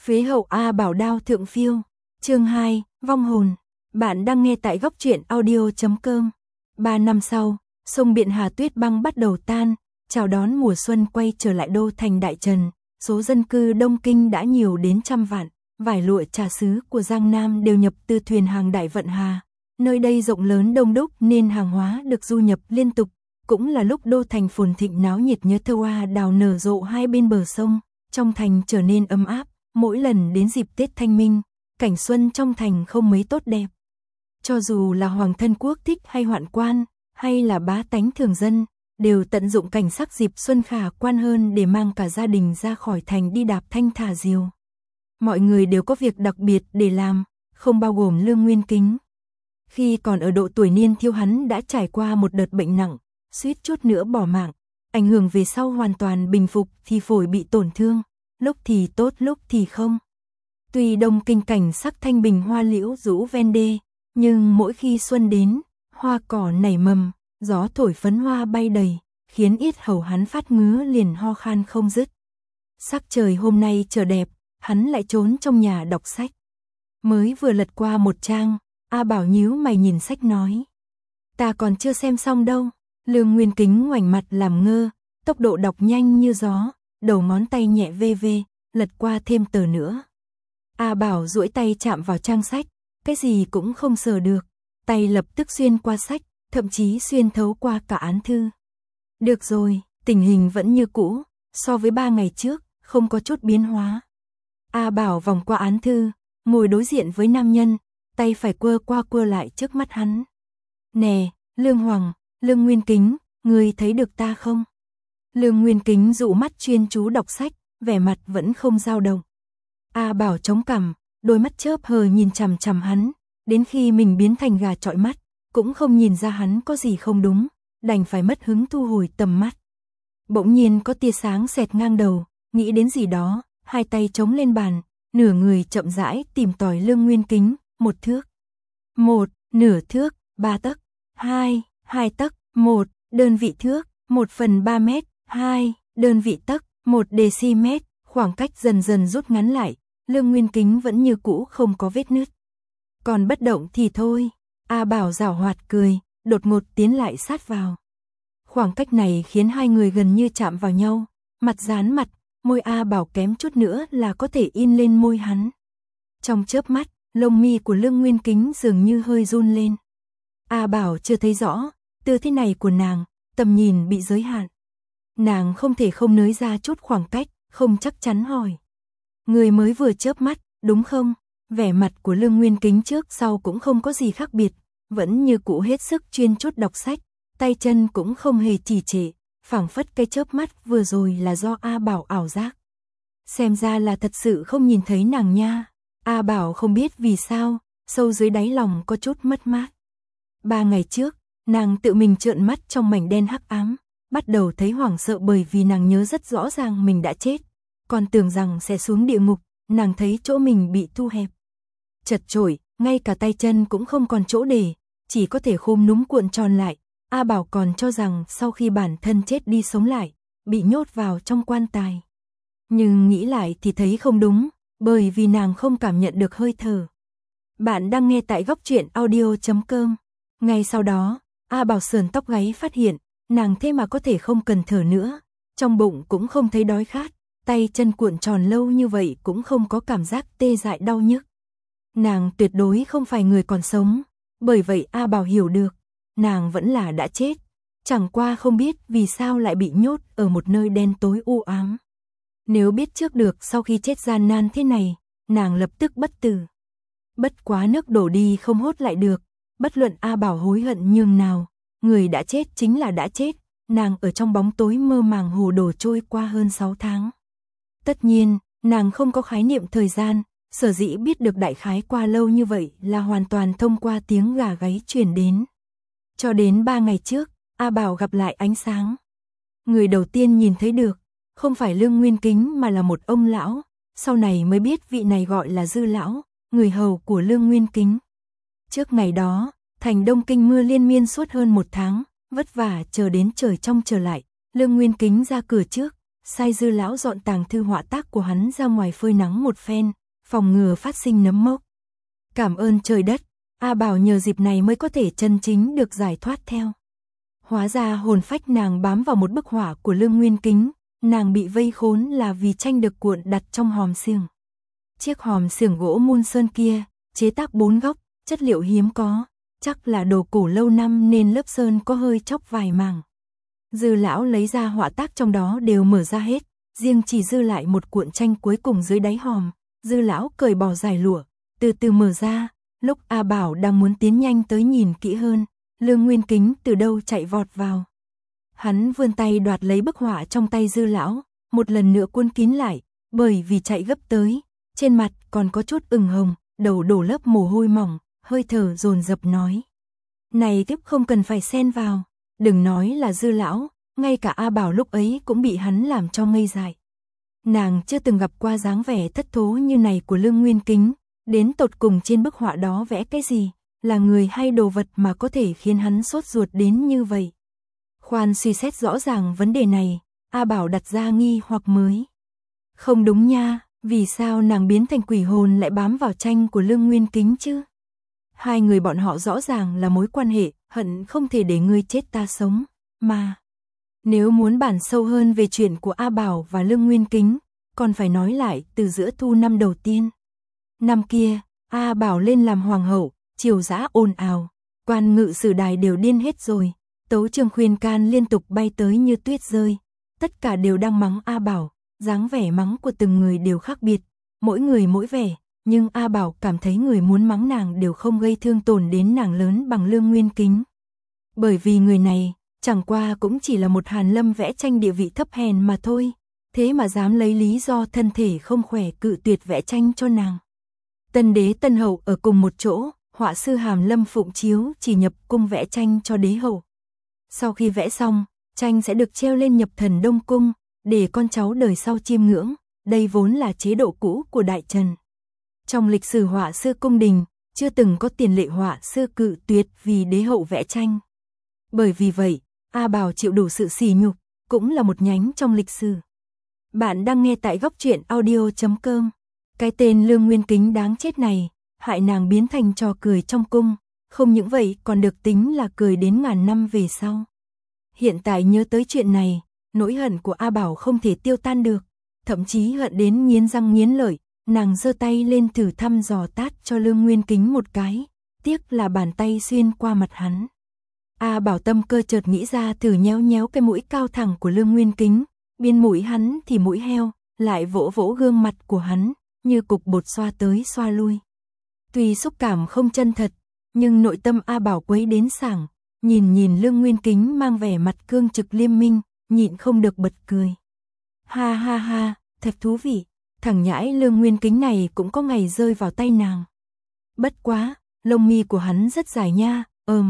Phế hậu A Bảo đao thượng phiêu. Chương 2, vong hồn. Bạn đang nghe tại góc truyện audio.com. 3 năm sau, sông Biện Hà tuyết băng bắt đầu tan, chào đón mùa xuân quay trở lại đô thành Đại Trần. Số dân cư Đông Kinh đã nhiều đến trăm vạn, vải lụa trà sứ của Giang Nam đều nhập từ thuyền hàng Đại Vận Hà. Nơi đây rộng lớn đông đúc nên hàng hóa được du nhập liên tục, cũng là lúc đô thành phồn thịnh náo nhiệt nhớ thơ hoa đào nở rộ hai bên bờ sông, trong thành trở nên ấm áp. Mỗi lần đến dịp Tết Thanh Minh, cảnh xuân trong thành không mấy tốt đẹp. Cho dù là hoàng thân quốc thích hay hoạn quan, hay là bá tánh thường dân, đều tận dụng cảnh sắc dịp xuân khả quan hơn để mang cả gia đình ra khỏi thành đi đạp thanh thả diều. Mọi người đều có việc đặc biệt để làm, không bao gồm Lương Nguyên Kính. Khi còn ở độ tuổi niên thiếu hắn đã trải qua một đợt bệnh nặng, suýt chút nữa bỏ mạng, ảnh hưởng về sau hoàn toàn bình phục thì phổi bị tổn thương, lúc thì tốt lúc thì không. Tuy Đông Kinh cảnh sắc thanh bình hoa liễu rũ ven đê, nhưng mỗi khi xuân đến, hoa cỏ nảy mầm, gió thổi phấn hoa bay đầy, khiến yết hầu hắn phát ngứa liền ho khan không dứt. Sắc trời hôm nay trở đẹp, hắn lại trốn trong nhà đọc sách. Mới vừa lật qua một trang, A Bảo nhíu mày nhìn sách nói: "Ta còn chưa xem xong đâu." Lương Nguyên Kính ngoảnh mặt làm ngơ, tốc độ đọc nhanh như gió, đầu ngón tay nhẹ vê vê, lật qua thêm tờ nữa. A Bảo duỗi tay chạm vào trang sách, cái gì cũng không sờ được, tay lập tức xuyên qua sách, thậm chí xuyên thấu qua cả án thư. Được rồi, tình hình vẫn như cũ, so với 3 ngày trước, không có chút biến hóa. A Bảo vòng qua án thư, ngồi đối diện với nam nhân, tay phải quơ qua quơ lại trước mắt hắn. "Nè, Lương Hoàng, Lương Nguyên Kính, ngươi thấy được ta không?" Lương Nguyên Kính dụ mắt chuyên chú đọc sách, vẻ mặt vẫn không dao động. A Bảo chống cằm, đôi mắt chớp hờ nhìn chằm chằm hắn, đến khi mình biến thành gà trọi mắt, cũng không nhìn ra hắn có gì không đúng, đành phải mất hứng thu hồi tầm mắt. Bỗng nhiên có tia sáng xẹt ngang đầu, nghĩ đến gì đó, hai tay chống lên bàn, nửa người chậm rãi tìm tòi Lương Nguyên Kính, 1 thước, 1, nửa thước, 3 tấc, 2, 2 tấc, 1, đơn vị thước, 1/3 mét, 2, đơn vị tấc, 1 decimet, khoảng cách dần dần rút ngắn lại, Lương Nguyên Kính vẫn như cũ không có vết nứt. Còn bất động thì thôi, A Bảo giảo hoạt cười, đột ngột tiến lại sát vào. Khoảng cách này khiến hai người gần như chạm vào nhau, mặt dán mặt, môi A Bảo kém chút nữa là có thể in lên môi hắn. Trong chớp mắt, lông mi của Lương Nguyên Kính dường như hơi run lên. A Bảo chưa thấy rõ, tư thế này của nàng, tầm nhìn bị giới hạn. Nàng không thể không nới ra chút khoảng cách, không chắc chắn hỏi: "Người mới vừa chớp mắt, đúng không?" Vẻ mặt của Lương Nguyên Kính trước sau cũng không có gì khác biệt, vẫn như cũ hết sức chuyên chút đọc sách, tay chân cũng không hề trì trệ, phảng phất cái chớp mắt vừa rồi là do A Bảo ảo giác. Xem ra là thật sự không nhìn thấy nàng nha. A Bảo không biết vì sao, sâu dưới đáy lòng có chút mất mát. 3 ngày trước, nàng tự mình trợn mắt trong mảnh đen hắc ám, bắt đầu thấy hoảng sợ bởi vì nàng nhớ rất rõ ràng mình đã chết, còn tưởng rằng sẽ xuống địa ngục, nàng thấy chỗ mình bị thu hẹp, chật chội, ngay cả tay chân cũng không còn chỗ để, chỉ có thể khom núm cuộn tròn lại. A Bảo còn cho rằng sau khi bản thân chết đi sống lại, bị nhốt vào trong quan tài. Nhưng nghĩ lại thì thấy không đúng, bởi vì nàng không cảm nhận được hơi thở. Bạn đang nghe tại góc truyện audio.com. Ngay sau đó, A Bảo sườn tóc gáy phát hiện, nàng thế mà có thể không cần thở nữa, trong bụng cũng không thấy đói khát, tay chân cuộn tròn lâu như vậy cũng không có cảm giác tê dại đau nhức. Nàng tuyệt đối không phải người còn sống, bởi vậy A Bảo hiểu được, nàng vẫn là đã chết, chẳng qua không biết vì sao lại bị nhốt ở một nơi đen tối u ám. Nếu biết trước được sau khi chết gian nan thế này, nàng lập tức bất tử. Bất quá nước đổ đi không hốt lại được, bất luận A Bảo hối hận nhường nào, người đã chết chính là đã chết, nàng ở trong bóng tối mơ màng hồ đồ trôi qua hơn 6 tháng. Tất nhiên, nàng không có khái niệm thời gian, sở dĩ biết được đại khái qua lâu như vậy là hoàn toàn thông qua tiếng gà gáy truyền đến. Cho đến 3 ngày trước, A Bảo gặp lại ánh sáng. Người đầu tiên nhìn thấy được, không phải Lương Nguyên Kính mà là một ông lão, sau này mới biết vị này gọi là Dư lão, người hầu của Lương Nguyên Kính. Trước ngày đó, thành Đông Kinh mưa liên miên suốt hơn 1 tháng, vất vả chờ đến trời trong trở lại, Lương Nguyên Kính ra cửa trước, sai Dư lão dọn tàng thư họa tác của hắn ra ngoài phơi nắng một phen, phòng ngừa phát sinh nấm mốc. Cảm ơn trời đất, A Bảo nhờ dịp này mới có thể chân chính được giải thoát theo. Hóa ra hồn phách nàng bám vào một bức họa của Lương Nguyên Kính, nàng bị vây khốn là vì tranh được cuộn đặt trong hòm xiềng. Chiếc hòm xiềng gỗ mun sơn kia, chế tác 4 góc, chất liệu hiếm có, chắc là đồ cổ lâu năm nên lớp sơn có hơi chóc vài mảng. Dư lão lấy ra họa tác trong đó đều mở ra hết, riêng chỉ dư lại một cuộn tranh cuối cùng dưới đáy hòm. Dư lão cởi bỏ dải lụa, từ từ mở ra, lúc A Bảo đang muốn tiến nhanh tới nhìn kỹ hơn, Lương Nguyên Kính từ đâu chạy vọt vào. Hắn vươn tay đoạt lấy bức họa trong tay Dư lão, một lần nữa cuốn kín lại, bởi vì chạy gấp tới, trên mặt còn có chút ửng hồng, đầu đổ lớp mồ hôi mỏng, hơi thở dồn dập nói: "Này tiếp không cần phải xen vào." Đừng nói là Dư lão, ngay cả A Bảo lúc ấy cũng bị hắn làm cho ngây dại. Nàng chưa từng gặp qua dáng vẻ thất thố như này của Lương Nguyên Kính, đến tột cùng trên bức họa đó vẽ cái gì, là người hay đồ vật mà có thể khiến hắn sốt ruột đến như vậy. Khoan suy xét rõ ràng vấn đề này, A Bảo đặt ra nghi hoặc mới. Không đúng nha, vì sao nàng biến thành quỷ hồn lại bám vào tranh của Lương Nguyên Kính chứ? Hai người bọn họ rõ ràng là mối quan hệ, hận không thể để ngươi chết ta sống, mà. Nếu muốn bàn sâu hơn về chuyện của A Bảo và Lương Nguyên Kính, còn phải nói lại từ giữa thu năm đầu tiên. Năm kia, A Bảo lên làm hoàng hậu, triều dã ồn ào, quan ngự sử đài đều điên hết rồi, tấu chương khuyên can liên tục bay tới như tuyết rơi, tất cả đều đang mắng A Bảo, dáng vẻ mắng của từng người đều khác biệt, mỗi người mỗi vẻ, nhưng A Bảo cảm thấy người muốn mắng nàng đều không gây thương tổn đến nàng lớn bằng Lương Nguyên Kính. Bởi vì người này, chẳng qua cũng chỉ là một hàn lâm vẽ tranh địa vị thấp hèn mà thôi, thế mà dám lấy lý do thân thể không khỏe cự tuyệt vẽ tranh cho nàng. Tân đế tân hậu ở cùng một chỗ, họa sư Hàm Lâm Phụng Chiếu chỉ nhập cung vẽ tranh cho đế hậu. Sau khi vẽ xong, tranh sẽ được treo lên nhập thần Đông Cung, để con cháu đời sau chiêm ngưỡng, đây vốn là chế độ cũ của Đại Trần. Trong lịch sử họa sư cung đình, chưa từng có tiền lệ họa sư cự tuyệt vì đế hậu vẽ tranh. Bởi vì vậy, A Bảo chịu đủ sự sỉ nhục, cũng là một nhánh trong lịch sử. Bạn đang nghe tại góc truyện audio.com. Cái tên Lương Nguyên Kính đáng chết này, hại nàng biến thành trò cười trong cung, không những vậy còn được tính là cười đến ngàn năm về sau. Hiện tại nhớ tới chuyện này, nỗi hận của A Bảo không thể tiêu tan được, thậm chí hận đến nghiến răng nghiến lợi, nàng giơ tay lên thử thăm dò tát cho Lương Nguyên Kính một cái, tiếc là bàn tay xuyên qua mặt hắn. A Bảo tâm cơ chợt nghĩ ra thử nhéo nhéo cái mũi cao thẳng của Lương Nguyên Kính, biên mũi hắn thì mũi heo, lại vỗ vỗ gương mặt của hắn, như cục bột xoa tới xoa lui. Tuy xúc cảm không chân thật, nhưng nội tâm A Bảo quấy đến sảng, nhìn Lương Nguyên Kính mang vẻ mặt cương trực liêm minh, nhịn không được bật cười. Ha ha ha, thật thú vị, thằng nhãi Lương Nguyên Kính này cũng có ngày rơi vào tay nàng. Bất quá, lông mi của hắn rất dài nha,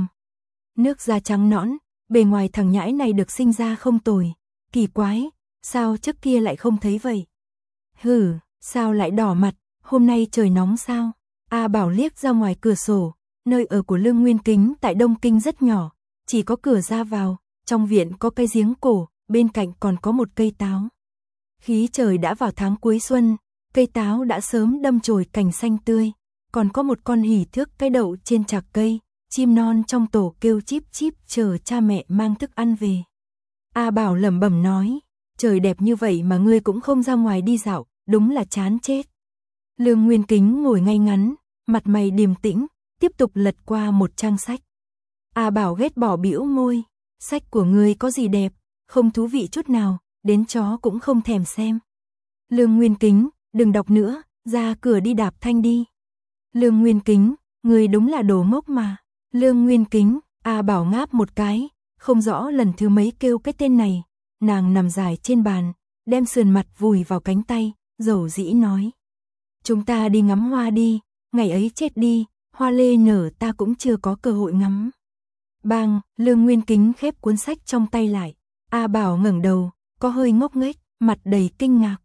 nước da trắng nõn, bề ngoài thằng nhãi này được sinh ra không tồi, kỳ quái, sao trước kia lại không thấy vậy? Hừ, sao lại đỏ mặt, hôm nay trời nóng sao? A Bảo liếc ra ngoài cửa sổ, nơi ở của Lương Nguyên Kính tại Đông Kinh rất nhỏ, chỉ có cửa ra vào, trong viện có cây giếng cổ, bên cạnh còn có một cây táo. Khí trời đã vào tháng cuối xuân, cây táo đã sớm đâm chồi cành xanh tươi, còn có một con hỉ thước cái đậu trên trạc cây, chim non trong tổ kêu chíp chíp chờ cha mẹ mang thức ăn về. A Bảo lẩm bẩm nói, trời đẹp như vậy mà ngươi cũng không ra ngoài đi dạo, đúng là chán chết. Lương Nguyên Kính ngồi ngay ngắn, mặt mày điềm tĩnh, tiếp tục lật qua một trang sách. A Bảo ghét bỏ bĩu môi, sách của ngươi có gì đẹp, không thú vị chút nào, đến chó cũng không thèm xem. Lương Nguyên Kính, đừng đọc nữa, ra cửa đi đạp thanh đi. Lương Nguyên Kính, ngươi đúng là đồ ngốc mà. Lương Nguyên Kính, A Bảo ngáp một cái, không rõ lần thứ mấy kêu cái tên này, nàng nằm dài trên bàn, đem sườn mặt vùi vào cánh tay, dầu dĩ nói. Chúng ta đi ngắm hoa đi, ngày ấy chết đi, hoa lê nở ta cũng chưa có cơ hội ngắm. Bang, Lương Nguyên Kính khép cuốn sách trong tay lại, A Bảo ngẩng đầu, có hơi ngốc nghếch, mặt đầy kinh ngạc.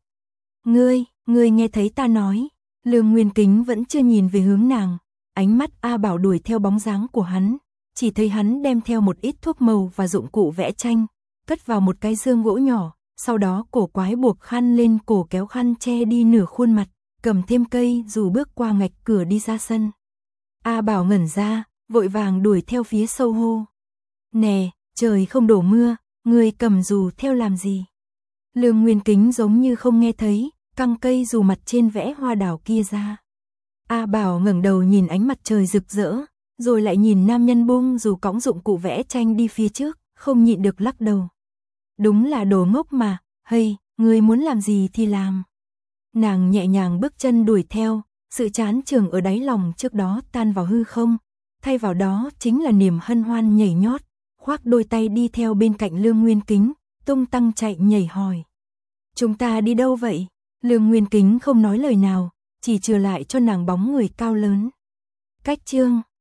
Ngươi nghe thấy ta nói, Lương Nguyên Kính vẫn chưa nhìn về hướng nàng, ánh mắt A Bảo đuổi theo bóng dáng của hắn, chỉ thấy hắn đem theo một ít thuốc màu và dụng cụ vẽ tranh, cất vào một cái dương gỗ nhỏ, sau đó cổ quái buộc khăn lên cổ kéo khăn che đi nửa khuôn mặt, cầm thêm cây dù bước qua ngạch cửa đi ra sân. A Bảo ngẩn ra, vội vàng đuổi theo phía sau hô. Nè, trời không đổ mưa, người cầm dù theo làm gì? Lương Nguyên Kính giống như không nghe thấy, căng cây dù mặt trên vẽ hoa đào kia ra. A Bảo ngẩng đầu nhìn ánh mặt trời rực rỡ, rồi lại nhìn nam nhân buông dù cõng dụng cụ vẽ tranh đi phía trước, không nhịn được lắc đầu. Đúng là đồ ngốc mà, hay, người muốn làm gì thì làm. Nàng nhẹ nhàng bước chân đuổi theo, sự chán chường ở đáy lòng trước đó tan vào hư không, thay vào đó chính là niềm hân hoan nhảy nhót, khoác đôi tay đi theo bên cạnh Lương Nguyên Kính, tung tăng chạy nhảy hỏi. Chúng ta đi đâu vậy? Lương Nguyên Kính không nói lời nào, chỉ chừa lại cho nàng bóng người cao lớn. Cách chương